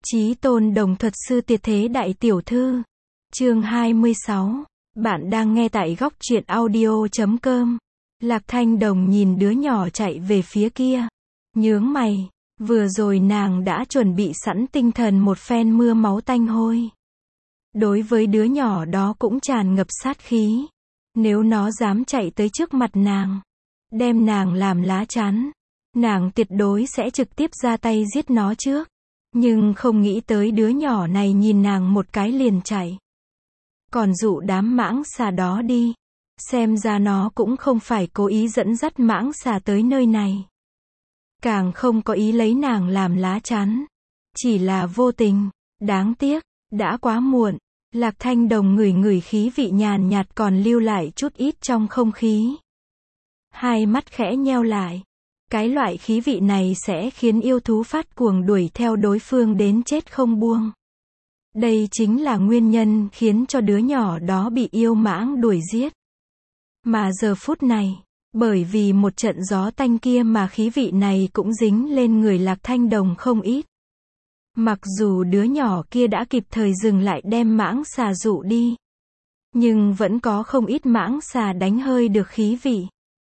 Chí tôn đồng thuật sư tuyệt thế đại tiểu thư. Chương 26. Bạn đang nghe tại góc truyện audio.com. Lạc Thanh Đồng nhìn đứa nhỏ chạy về phía kia. Nhướng mày. Vừa rồi nàng đã chuẩn bị sẵn tinh thần một phen mưa máu tanh hôi. Đối với đứa nhỏ đó cũng tràn ngập sát khí. Nếu nó dám chạy tới trước mặt nàng, đem nàng làm lá chắn, nàng tuyệt đối sẽ trực tiếp ra tay giết nó trước. Nhưng không nghĩ tới đứa nhỏ này nhìn nàng một cái liền chạy. Còn dụ đám mãng xà đó đi. Xem ra nó cũng không phải cố ý dẫn dắt mãng xà tới nơi này. Càng không có ý lấy nàng làm lá chắn. Chỉ là vô tình. Đáng tiếc, đã quá muộn. Lạc Thanh Đồng ngửi ngửi khí vị nhàn nhạt còn lưu lại chút ít trong không khí. Hai mắt khẽ nheo lại. Cái loại khí vị này sẽ khiến yêu thú phát cuồng đuổi theo đối phương đến chết không buông. Đây chính là nguyên nhân khiến cho đứa nhỏ đó bị yêu mãng đuổi giết. Mà giờ phút này, bởi vì một trận gió tanh kia mà khí vị này cũng dính lên người Lạc Thanh Đồng không ít. Mặc dù đứa nhỏ kia đã kịp thời dừng lại đem mãng xà dụ đi, nhưng vẫn có không ít mãng xà đánh hơi được khí vị.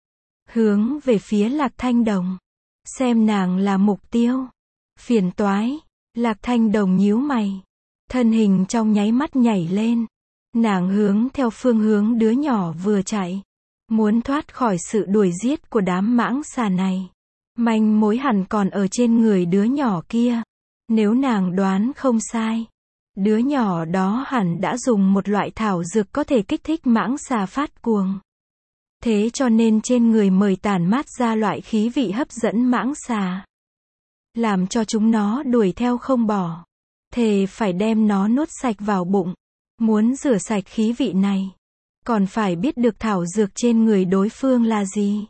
Hướng về phía Lạc Thanh Đồng. Xem nàng là mục tiêu. Phiền toái. Lạc Thanh Đồng nhíu mày. Thân hình trong nháy mắt nhảy lên. Nàng hướng theo phương hướng đứa nhỏ vừa chạy. Muốn thoát khỏi sự đuổi giết của đám mãng xà này. Manh mối hẳn còn ở trên người đứa nhỏ kia. Nếu nàng đoán không sai, đứa nhỏ đó hẳn đã dùng một loại thảo dược có thể kích thích mãng xà phát cuồng. Thế cho nên trên người mời tản mát ra loại khí vị hấp dẫn mãng xà. Làm cho chúng nó đuổi theo không bỏ. Thề phải đem nó nuốt sạch vào bụng. Muốn rửa sạch khí vị này, còn phải biết được thảo dược trên người đối phương là gì.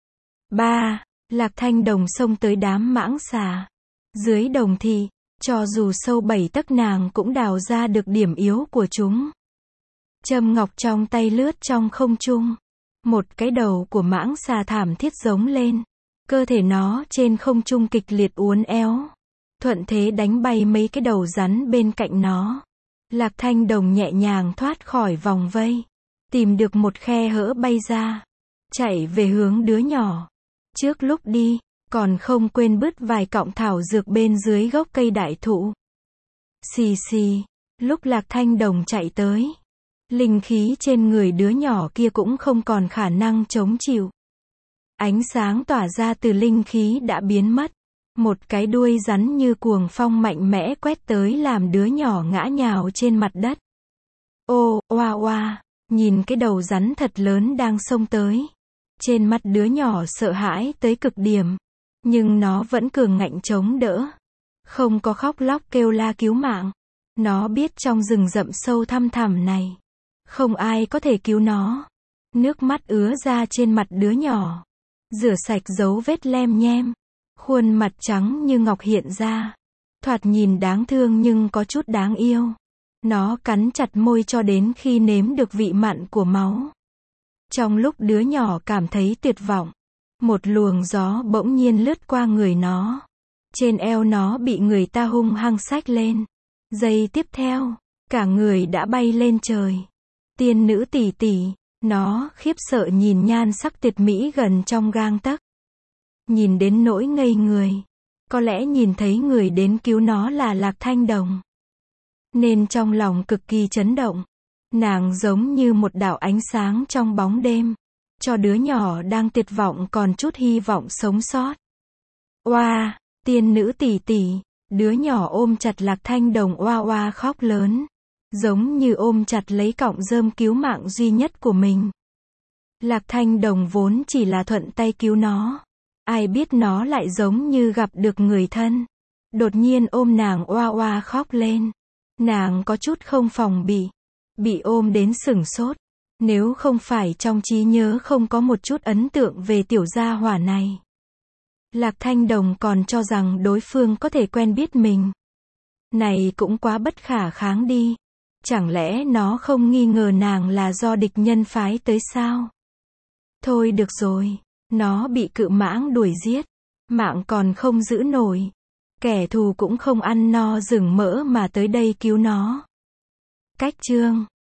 3. Lạc Thanh Đồng xông tới đám mãng xà. Dưới đồng thị, cho dù sâu 7 tấc nàng cũng đào ra được điểm yếu của chúng. Châm ngọc trong tay lướt trong không trung. Một cái đầu của mãng xà thảm thiết giống lên. Cơ thể nó trên không trung kịch liệt uốn éo. Thuận thế đánh bay mấy cái đầu rắn bên cạnh nó. Lạc Thanh Đồng nhẹ nhàng thoát khỏi vòng vây. Tìm được một khe hở bay ra. Chạy về hướng đứa nhỏ. Trước lúc đi, còn không quên bứt vài cọng thảo dược bên dưới gốc cây đại thụ. Xì xì, lúc Lạc Thanh Đồng chạy tới, linh khí trên người đứa nhỏ kia cũng không còn khả năng chống chịu. Ánh sáng tỏa ra từ linh khí đã biến mất. Một cái đuôi rắn như cuồng phong mạnh mẽ quét tới làm đứa nhỏ ngã nhào trên mặt đất. Ô, oa oa, nhìn cái đầu rắn thật lớn đang xông tới. Trên mặt đứa nhỏ sợ hãi tới cực điểm. Nhưng nó vẫn cường ngạnh chống đỡ. Không có khóc lóc kêu la cứu mạng. Nó biết trong rừng rậm sâu thăm thẳm này, không ai có thể cứu nó. Nước mắt ứa ra trên mặt đứa nhỏ. Rửa sạch dấu vết lem nhem. Khuôn mặt trắng như ngọc hiện ra. Thoạt nhìn đáng thương nhưng có chút đáng yêu. Nó cắn chặt môi cho đến khi nếm được vị mặn của máu. Trong lúc đứa nhỏ cảm thấy tuyệt vọng, một luồng gió bỗng nhiên lướt qua người nó. Trên eo nó bị người ta hung hăng xách lên. Giây tiếp theo, cả người đã bay lên trời. Tiên nữ tỷ tỷ, nó khiếp sợ nhìn nhan sắc tuyệt mỹ gần trong gang tấc. Nhìn đến nỗi ngây người. Có lẽ nhìn thấy người đến cứu nó là Lạc Thanh Đồng. Nên trong lòng cực kỳ chấn động. Nàng giống như một đạo ánh sáng trong bóng đêm. Cho đứa nhỏ đang tuyệt vọng còn chút hy vọng sống sót. Oa, tiên nữ tỷ tỷ, đứa nhỏ ôm chặt Lạc Thanh Đồng oa oa khóc lớn. Giống như ôm chặt lấy cọng rơm cứu mạng duy nhất của mình. Lạc Thanh Đồng vốn chỉ là thuận tay cứu nó. Ai biết nó lại giống như gặp được người thân. Đột nhiên ôm nàng oa oa khóc lên. Nàng có chút không phòng bị. Bị ôm đến sửng sốt. Nếu không phải trong trí nhớ không có một chút ấn tượng về tiểu gia hỏa này, Lạc Thanh Đồng còn cho rằng đối phương có thể quen biết mình. Này cũng quá bất khả kháng đi. Chẳng lẽ nó không nghi ngờ nàng là do địch nhân phái tới sao? Thôi được rồi. Nó bị cự mãng đuổi giết. Mạng còn không giữ nổi. Kẻ thù cũng không ăn no rừng mỡ mà tới đây cứu nó. Cách chương